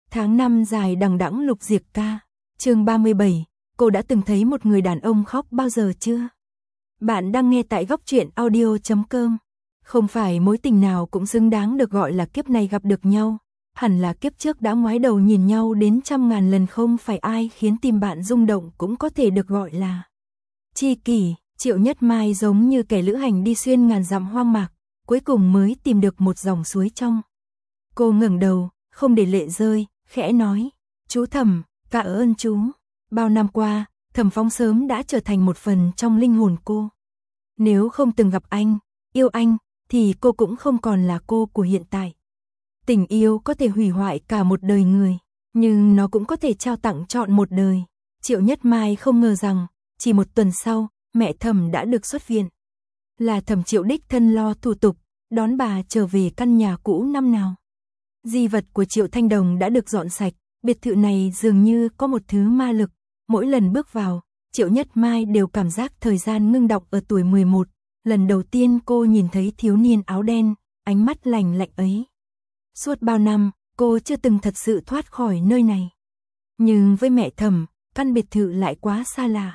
Tháng 5 dài đằng đẵng Lục Diệp ca. Chương 37, cô đã từng thấy một người đàn ông khóc bao giờ chưa? Bạn đang nghe tại Góc Truyện Audio.com. Không phải mối tình nào cũng xứng đáng được gọi là kiếp này gặp được nhau, hẳn là kiếp trước đã ngoái đầu nhìn nhau đến trăm ngàn lần, không phải ai khiến tim bạn rung động cũng có thể được gọi là tri kỷ. Triệu Nhất Mai giống như kẻ lữ hành đi xuyên ngàn dặm hoang mạc, cuối cùng mới tìm được một dòng suối trong. Cô ngẩng đầu, không để lệ rơi, khẽ nói, chú Thẩm, tạ ơn chú. Bao năm qua, Thẩm Phong sớm đã trở thành một phần trong linh hồn cô. Nếu không từng gặp anh, yêu anh, thì cô cũng không còn là cô của hiện tại. Tình yêu có thể hủy hoại cả một đời người, nhưng nó cũng có thể trao tặng trọn một đời. Triệu Nhất Mai không ngờ rằng, chỉ một tuần sau, mẹ Thẩm đã được xuất viện. Là Thẩm Triệu đích thân lo thủ tục, đón bà trở về căn nhà cũ năm nào. Di vật của Triệu Thanh Đồng đã được dọn sạch, biệt thự này dường như có một thứ ma lực. Mỗi lần bước vào, Triệu Nhất Mai đều cảm giác thời gian ngưng đọng ở tuổi 11. Lần đầu tiên cô nhìn thấy thiếu niên áo đen, ánh mắt lạnh lạnh ấy. Suốt bao năm, cô chưa từng thật sự thoát khỏi nơi này. Nhưng với mẹ Thẩm, căn biệt thự lại quá xa lạ.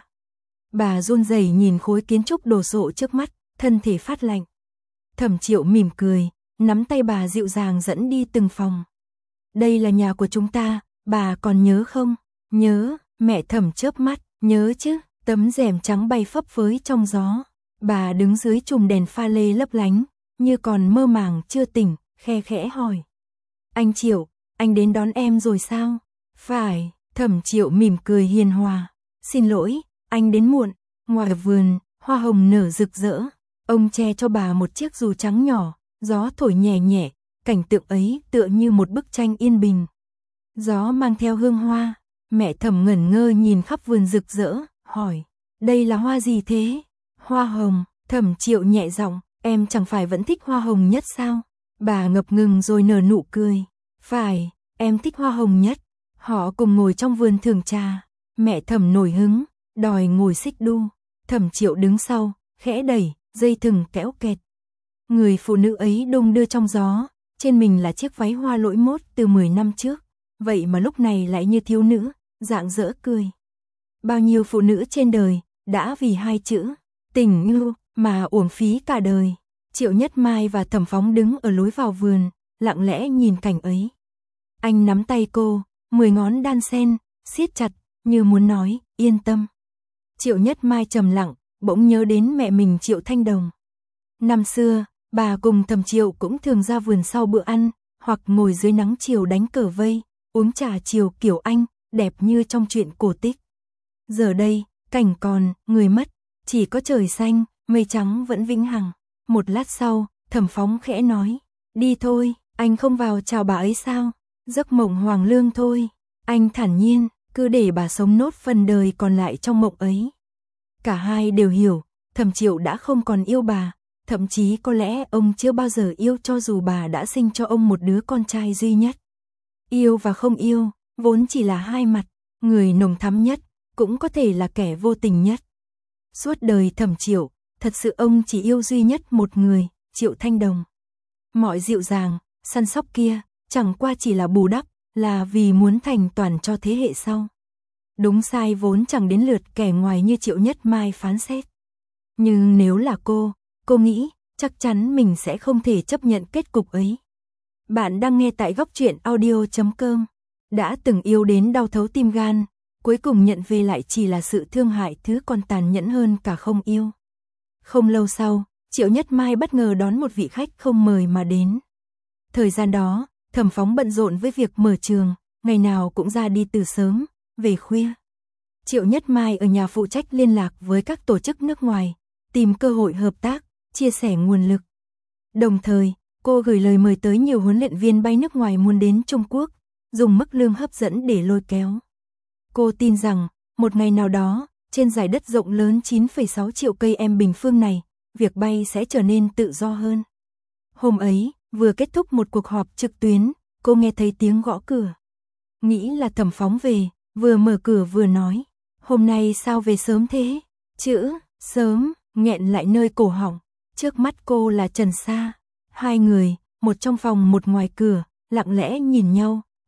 Bà run rẩy nhìn khối kiến trúc đồ sộ trước mắt, thân thể phát lạnh. Thẩm Triệu mỉm cười, nắm tay bà dịu dàng dẫn đi từng phòng. Đây là nhà của chúng ta, bà còn nhớ không? Nhớ, mẹ Thẩm chớp mắt, nhớ chứ. Tấm rèm trắng bay phấp phới trong gió. Bà đứng dưới chùm đèn pha lê lấp lánh, như còn mơ màng chưa tỉnh, khe khẽ hỏi. Anh Triệu, anh đến đón em rồi sao? Phải, Thẩm Triệu mỉm cười hiền hòa. Xin lỗi, anh đến muộn. Ngoài vườn, hoa hồng nở rực rỡ. Ông che cho bà một chiếc dù trắng nhỏ, gió thổi nhẹ nhẹ, cảnh tượng ấy tựa như một bức tranh yên bình. Gió mang theo hương hoa, mẹ Thẩm ngẩn ngơ nhìn khắp vườn rực rỡ, hỏi, đây là hoa gì thế? Hoa hồng. Thẩm Triệu nhẹ giọng, em chẳng phải vẫn thích hoa hồng nhất sao? Bà ngập ngừng rồi nở nụ cười. Phải, em thích hoa hồng nhất. Họ cùng ngồi trong vườn thưởng trà. Mẹ Thẩm nổi hứng, đòi ngồi xích đu. Thẩm Triệu đứng sau, khẽ đẩy, dây thừng kéo kẹt. Người phụ nữ ấy đung đưa trong gió, trên mình là chiếc váy hoa lỗi mốt từ 10 năm trước. Vậy mà lúc này lại như thiếu nữ, rạng rỡ cười. Bao nhiêu phụ nữ trên đời đã vì hai chữ tình yêu mà uổng phí cả đời. Triệu Nhất Mai và Thẩm Phóng đứng ở lối vào vườn, lặng lẽ nhìn cảnh ấy. Anh nắm tay cô, 10 ngón đan sen, siết chặt, như muốn nói, yên tâm. Triệu Nhất Mai trầm lặng, bỗng nhớ đến mẹ mình Triệu Thanh Đồng. Năm xưa, bà cùng Thẩm Triệu cũng thường ra vườn sau bữa ăn, hoặc ngồi dưới nắng chiều đánh cờ vây, uống trà chiều kiểu Anh, đẹp như trong truyện cổ tích. Giờ đây, cảnh còn, người mất, chỉ có trời xanh, mây trắng vẫn vĩnh hằng. Một lát sau, Thẩm Phóng khẽ nói, đi thôi, anh không vào chào bà ấy sao? Giấc mộng hoàng lương thôi. Anh thản nhiên, cứ để bà sống nốt phần đời còn lại trong mộng ấy. Cả hai đều hiểu, Thẩm Triệu đã không còn yêu bà, thậm chí có lẽ ông chưa bao giờ yêu cho dù bà đã sinh cho ông một đứa con trai duy nhất. Yêu và không yêu, vốn chỉ là hai mặt, người nồng thắm nhất, cũng có thể là kẻ vô tình nhất. Suốt đời Thẩm Triệu, thật sự ông chỉ yêu duy nhất một người, Triệu Thanh Đồng. Mọi dịu dàng, săn sóc kia, chẳng qua chỉ là bù đắp, là vì muốn thành toàn cho thế hệ sau. Đúng sai vốn chẳng đến lượt kẻ ngoài như Triệu Nhất Mai phán xét. Nhưng nếu là cô nghĩ, chắc chắn mình sẽ không thể chấp nhận kết cục ấy. Bạn đang nghe tại Góc Truyện Audio.com. Đã từng yêu đến đau thấu tim gan, cuối cùng nhận về lại chỉ là sự thương hại thứ còn tàn nhẫn hơn cả không yêu. Không lâu sau, Triệu Nhất Mai bất ngờ đón một vị khách không mời mà đến. Thời gian đó, Thẩm Phóng bận rộn với việc mở trường, ngày nào cũng ra đi từ sớm, về khuya. Triệu Nhất Mai ở nhà phụ trách liên lạc với các tổ chức nước ngoài, tìm cơ hội hợp tác, chia sẻ nguồn lực. Đồng thời, cô gửi lời mời tới nhiều huấn luyện viên bay nước ngoài muốn đến Trung Quốc, dùng mức lương hấp dẫn để lôi kéo. Cô tin rằng, một ngày nào đó, trên dải đất rộng lớn 9,6 triệu cây em bình phương này, việc bay sẽ trở nên tự do hơn. Hôm ấy, vừa kết thúc một cuộc họp trực tuyến, cô nghe thấy tiếng gõ cửa. Nghĩ là Thẩm Phóng về, vừa mở cửa vừa nói, hôm nay sao về sớm thế? Chữ, sớm, nghẹn lại nơi cổ họng. Trước mắt cô là Trần Sa. Hai người, một trong phòng một ngoài cửa, lặng lẽ nhìn nhau,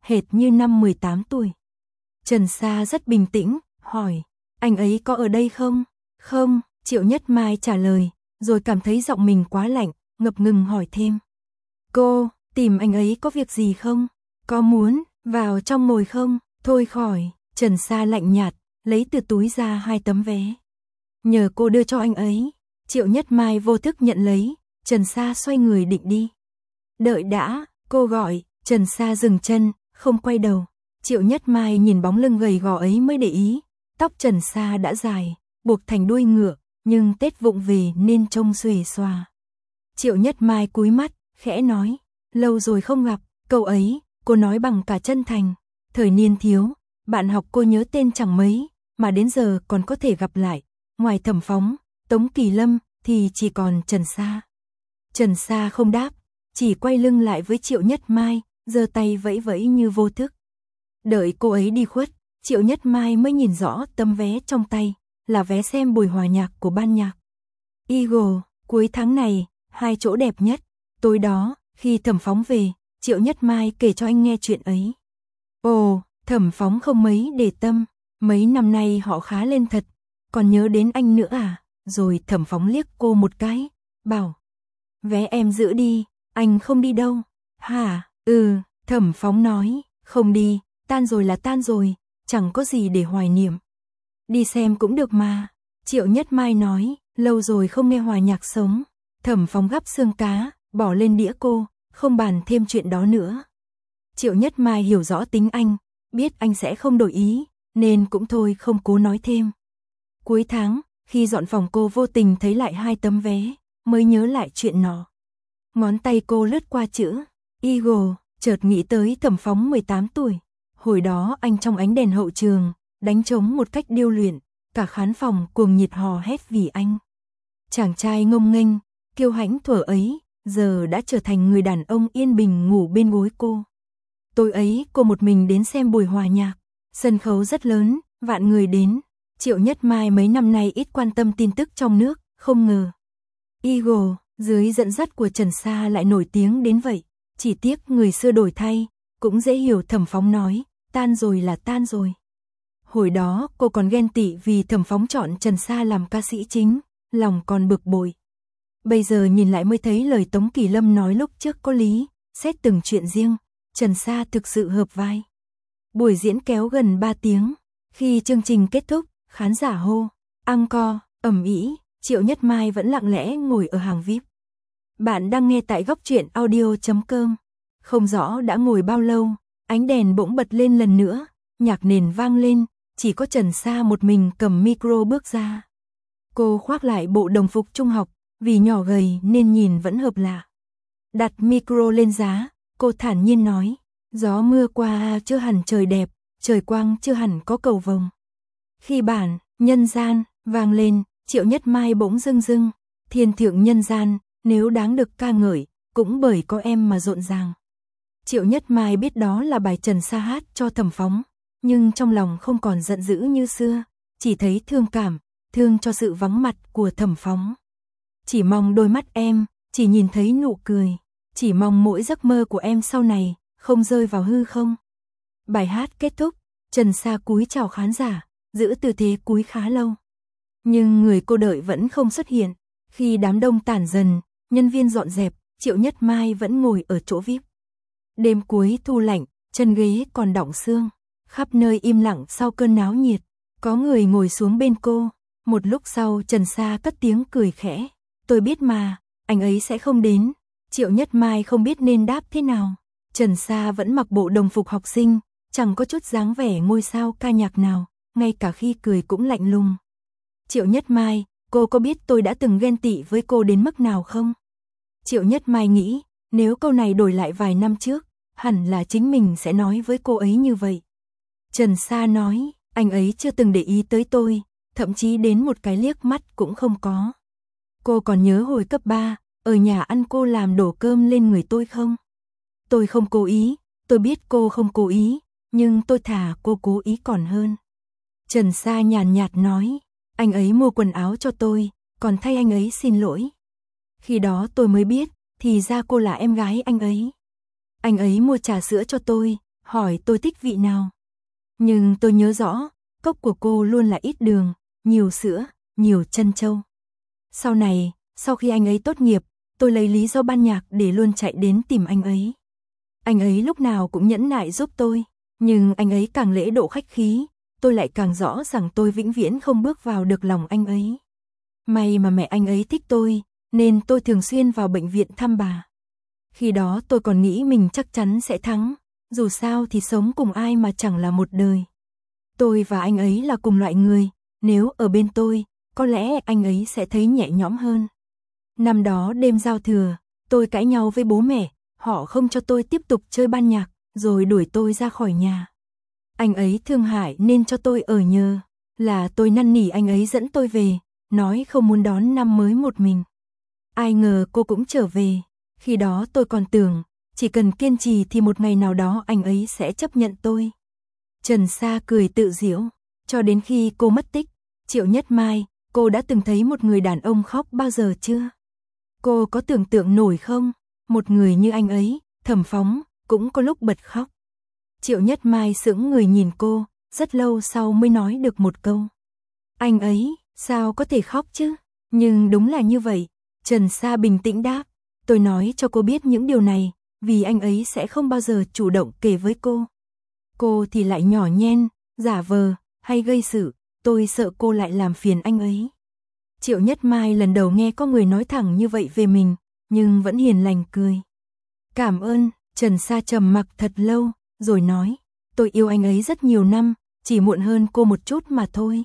hệt như năm 18 tuổi. Trần Sa rất bình tĩnh, hỏi, anh ấy có ở đây không? Không, Triệu Nhất Mai trả lời, rồi cảm thấy giọng mình quá lạnh, ngập ngừng hỏi thêm. Cô, tìm anh ấy có việc gì không? Có muốn vào trong ngồi không? Thôi khỏi, Trần Sa lạnh nhạt, lấy từ túi ra 2 tấm vé. Nhờ cô đưa cho anh ấy. Triệu Nhất Mai vô thức nhận lấy, Trần Sa xoay người định đi. Đợi đã, cô gọi, Trần Sa dừng chân, không quay đầu. Triệu Nhất Mai nhìn bóng lưng gầy gò ấy mới để ý, tóc Trần Sa đã dài, buộc thành đuôi ngựa, nhưng tết vụng về nên trông xuề xòa. Triệu Nhất Mai cúi mắt, khẽ nói, lâu rồi không gặp, câu ấy, cô nói bằng cả chân thành. Thời niên thiếu, bạn học cô nhớ tên chẳng mấy, mà đến giờ còn có thể gặp lại. Ngoài Thẩm Phóng, Tống Kỳ Lâm, thì chỉ còn Trần Sa. Trần Sa không đáp, chỉ quay lưng lại với Triệu Nhất Mai, giơ tay vẫy vẫy như vô thức. Đợi cô ấy đi khuất, Triệu Nhất Mai mới nhìn rõ tấm vé trong tay, là vé xem buổi hòa nhạc của ban nhạc Eagle, cuối tháng này, 2 chỗ đẹp nhất. Tối đó, khi Thẩm Phóng về, Triệu Nhất Mai kể cho anh nghe chuyện ấy. Ồ, Thẩm Phóng không mấy để tâm, mấy năm nay họ khá lên thật, còn nhớ đến anh nữa à? Rồi Thẩm Phóng liếc cô một cái, bảo, vé em giữ đi, anh không đi đâu. Hả? Thẩm Phóng nói, không đi, tan rồi là tan rồi, chẳng có gì để hoài niệm. Đi xem cũng được mà. Triệu Nhất Mai nói, lâu rồi không nghe hòa nhạc sống. Thẩm Phóng gắp xương cá, bỏ lên đĩa cô, không bàn thêm chuyện đó nữa. Triệu Nhất Mai hiểu rõ tính anh, biết anh sẽ không đổi ý, nên cũng thôi không cố nói thêm. Cuối tháng, khi dọn phòng cô vô tình thấy lại 2 tấm vé, mới nhớ lại chuyện nó. Ngón tay cô lướt qua chữ Eagle, chợt nghĩ tới Thẩm Phóng 18 tuổi. Hồi đó anh trong ánh đèn hậu trường, đánh trống một cách điêu luyện, cả khán phòng cuồng nhiệt hò hét vì anh. Chàng trai ngông nghênh, kiêu hãnh thuở ấy, giờ đã trở thành người đàn ông yên bình ngủ bên gối cô. Tối ấy cô một mình đến xem buổi hòa nhạc, sân khấu rất lớn, vạn người đến. Triệu Nhất Mai mấy năm nay ít quan tâm tin tức trong nước, không ngờ Eagle, dưới dẫn dắt của Trần Sa lại nổi tiếng đến vậy. Chỉ tiếc người xưa đổi thay, cũng dễ hiểu. Thẩm Phóng nói, tan rồi là tan rồi. Hồi đó cô còn ghen tị vì Thẩm Phóng chọn Trần Sa làm ca sĩ chính, lòng còn bực bội. Bây giờ nhìn lại mới thấy lời Tống Kỳ Lâm nói lúc trước có lý, xét từng chuyện riêng, Trần Sa thực sự hợp vai. Buổi diễn kéo gần 3 tiếng, khi chương trình kết thúc, khán giả hô, encore, ầm ĩ, Triệu Nhất Mai vẫn lặng lẽ ngồi ở hàng VIP. Bạn đang nghe tại góc truyện audio.com. Không rõ đã ngồi bao lâu, ánh đèn bỗng bật lên lần nữa, nhạc nền vang lên, chỉ có Trần Sa một mình cầm micro bước ra. Cô khoác lại bộ đồng phục trung học, vì nhỏ gầy nên nhìn vẫn hợp lạ. Đặt micro lên giá, cô thản nhiên nói, gió mưa qua chưa hẳn trời đẹp, trời quang chưa hẳn có cầu vồng. Khi bản nhân gian vang lên, Triệu Nhất Mai bỗng rưng rưng, thiên thượng nhân gian, nếu đáng được ca ngợi, cũng bởi có em mà rộn ràng. Triệu Nhất Mai biết đó là bài Trần Sa hát cho Thẩm Phóng, nhưng trong lòng không còn giận dữ như xưa, chỉ thấy thương cảm, thương cho sự vắng mặt của Thẩm Phóng. Chỉ mong đôi mắt em, chỉ nhìn thấy nụ cười, chỉ mong mỗi giấc mơ của em sau này, không rơi vào hư không. Bài hát kết thúc, Trần Sa cúi chào khán giả, giữ tư thế cúi khá lâu. Nhưng người cô đợi vẫn không xuất hiện. Khi đám đông tản dần, nhân viên dọn dẹp, Triệu Nhất Mai vẫn ngồi ở chỗ VIP. Đêm cuối thu lạnh, chân ghế còn đọng sương, khắp nơi im lặng sau cơn náo nhiệt. Có người ngồi xuống bên cô, một lúc sau Trần Sa cất tiếng cười khẽ. Tôi biết mà, anh ấy sẽ không đến. Triệu Nhất Mai không biết nên đáp thế nào. Trần Sa vẫn mặc bộ đồng phục học sinh, chẳng có chút dáng vẻ ngôi sao ca nhạc nào, ngay cả khi cười cũng lạnh lùng. Triệu Nhất Mai, cô có biết tôi đã từng ghen tị với cô đến mức nào không? Triệu Nhất Mai nghĩ, nếu câu này đổi lại vài năm trước, hẳn là chính mình sẽ nói với cô ấy như vậy. Trần Sa nói, anh ấy chưa từng để ý tới tôi, thậm chí đến một cái liếc mắt cũng không có. Cô còn nhớ hồi cấp 3, ở nhà ăn cô làm đổ cơm lên người tôi không? Tôi không cố ý, tôi biết cô không cố ý, nhưng tôi thà cô cố ý còn hơn. Trần Sa nhàn nhạt nói, anh ấy mua quần áo cho tôi, còn thay anh ấy xin lỗi. Khi đó tôi mới biết, thì ra cô là em gái anh ấy. Anh ấy mua trà sữa cho tôi, hỏi tôi thích vị nào. Nhưng tôi nhớ rõ, cốc của cô luôn là ít đường, nhiều sữa, nhiều trân châu. Sau này, sau khi anh ấy tốt nghiệp, tôi lấy lý do ban nhạc để luôn chạy đến tìm anh ấy. Anh ấy lúc nào cũng nhẫn nại giúp tôi, nhưng anh ấy càng lễ độ khách khí, tôi lại càng rõ rằng tôi vĩnh viễn không bước vào được lòng anh ấy. May mà mẹ anh ấy thích tôi, nên tôi thường xuyên vào bệnh viện thăm bà. Khi đó tôi còn nghĩ mình chắc chắn sẽ thắng, dù sao thì sống cùng ai mà chẳng là một đời. Tôi và anh ấy là cùng loại người, nếu ở bên tôi, có lẽ anh ấy sẽ thấy nhẹ nhõm hơn. Năm đó đêm giao thừa, tôi cãi nhau với bố mẹ, họ không cho tôi tiếp tục chơi ban nhạc, rồi đuổi tôi ra khỏi nhà. Anh ấy thương hại nên cho tôi ở nhờ, là tôi năn nỉ anh ấy dẫn tôi về, nói không muốn đón năm mới một mình. Ai ngờ cô cũng trở về, khi đó tôi còn tưởng, chỉ cần kiên trì thì một ngày nào đó anh ấy sẽ chấp nhận tôi. Trần Sa cười tự giễu, cho đến khi cô mất tích, Triệu Nhất Mai, cô đã từng thấy một người đàn ông khóc bao giờ chưa? Cô có tưởng tượng nổi không? Một người như anh ấy, Thẩm Phóng, cũng có lúc bật khóc. Triệu Nhất Mai sững người nhìn cô, rất lâu sau mới nói được một câu. Anh ấy, sao có thể khóc chứ? Nhưng đúng là như vậy, Trần Sa bình tĩnh đáp. Tôi nói cho cô biết những điều này, vì anh ấy sẽ không bao giờ chủ động kể với cô. Cô thì lại nhỏ nhen, giả vờ, hay gây sự, tôi sợ cô lại làm phiền anh ấy. Triệu Nhất Mai lần đầu nghe có người nói thẳng như vậy về mình, nhưng vẫn hiền lành cười. Cảm ơn, Trần Sa trầm mặc thật lâu, rồi nói, tôi yêu anh ấy rất nhiều năm, chỉ muộn hơn cô một chút mà thôi.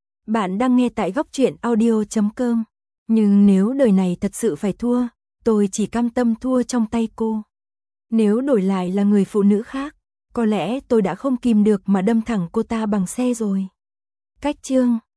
Bạn đang nghe tại Góc Truyện Audio.com, nhưng nếu đời này thật sự phải thua, tôi chỉ cam tâm thua trong tay cô. Nếu đổi lại là người phụ nữ khác, có lẽ tôi đã không kìm được mà đâm thẳng cô ta bằng xe rồi. Cách chương